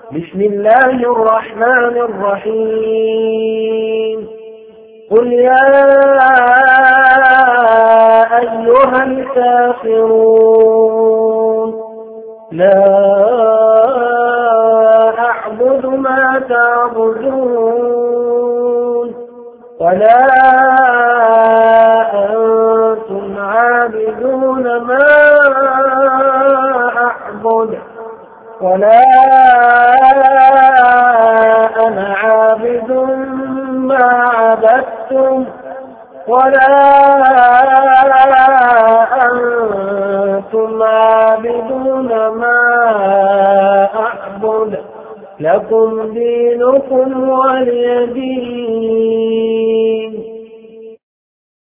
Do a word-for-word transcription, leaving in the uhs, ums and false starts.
بسم الله الرحمن الرحيم قل يا أيها الكافرون لا أعبد ما تعبدون ولا أنتم عابدون ما أعبد ولا أنا عابد ما عبدتم ولا أنتم عابدون ما أعبد لكم دينكم ولي دين.